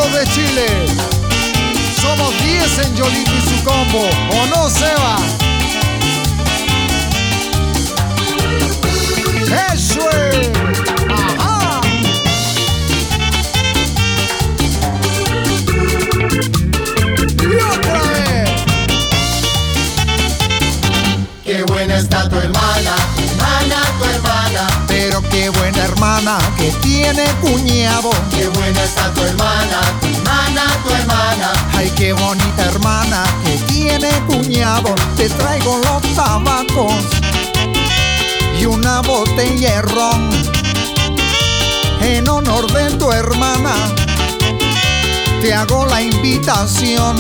los de Chile. Somos 10 en Yolito y su combo, ¿o no, Seba? ¡Eso es! ¡Ajá! ¡Y otra vez! Qué buena está tu hermana, tu hermana. Pero qué buena hermana que tiene cuñado. Qué buena está tu hermana, tu hermana. Ay, qué bonita hermana que tiene cuñado. Te traigo los tabacos y una botella de ron en honor de tu hermana. Te hago la invitación.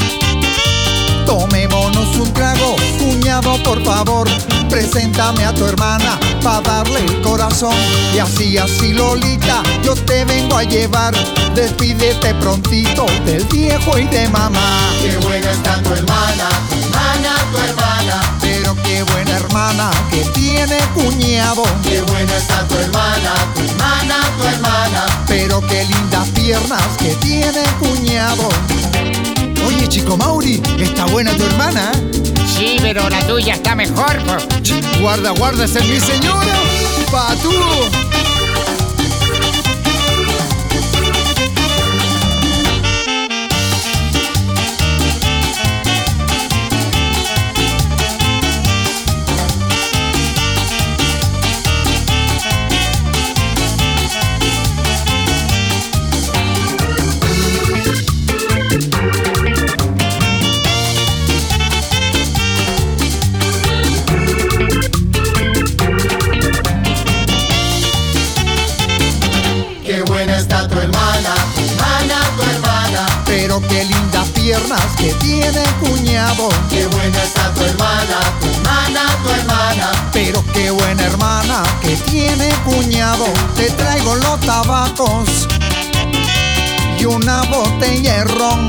Tomémonos un trago, cuñado, por favor. Preséntame a tu hermana pa' darle el corazón. Y así, Lolita, yo te vengo a llevar. Despídete prontito del viejo y de mamá. Qué buena está tu hermana, tu hermana. Pero qué buena hermana que tiene cuñado. Qué buena está tu hermana, tu hermana. Pero qué lindas piernas que tiene cuñado. Oye, chico Mauri, está buena tu hermana. Sí, pero la tuya está mejor, po. Guarda, esa es mi señora. Pa' tú. Qué buena está tu hermana, tu hermana. Pero qué lindas piernas que tiene cuñado. Qué buena está tu hermana, tu hermana. Pero qué buena hermana que tiene cuñado. Te traigo los tabacos y una botella de ron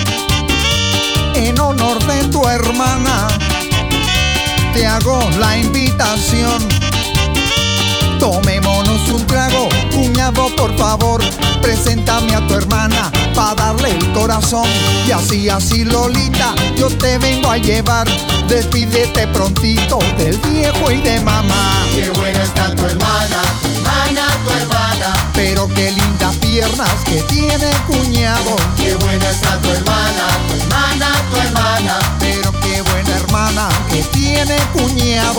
en honor de tu hermana. Te hago la invitación. Tomémonos un trago, cuñado, por favor. Preséntame a tu hermana pa' darle el corazón. Y así, Lolita, yo te vengo a llevar. Despídete prontito del viejo y de mamá. Qué buena está tu hermana, tu hermana. Pero qué lindas piernas que tiene cuñado. Qué buena está tu hermana, tu hermana. Pero qué buena hermana que tiene cuñado.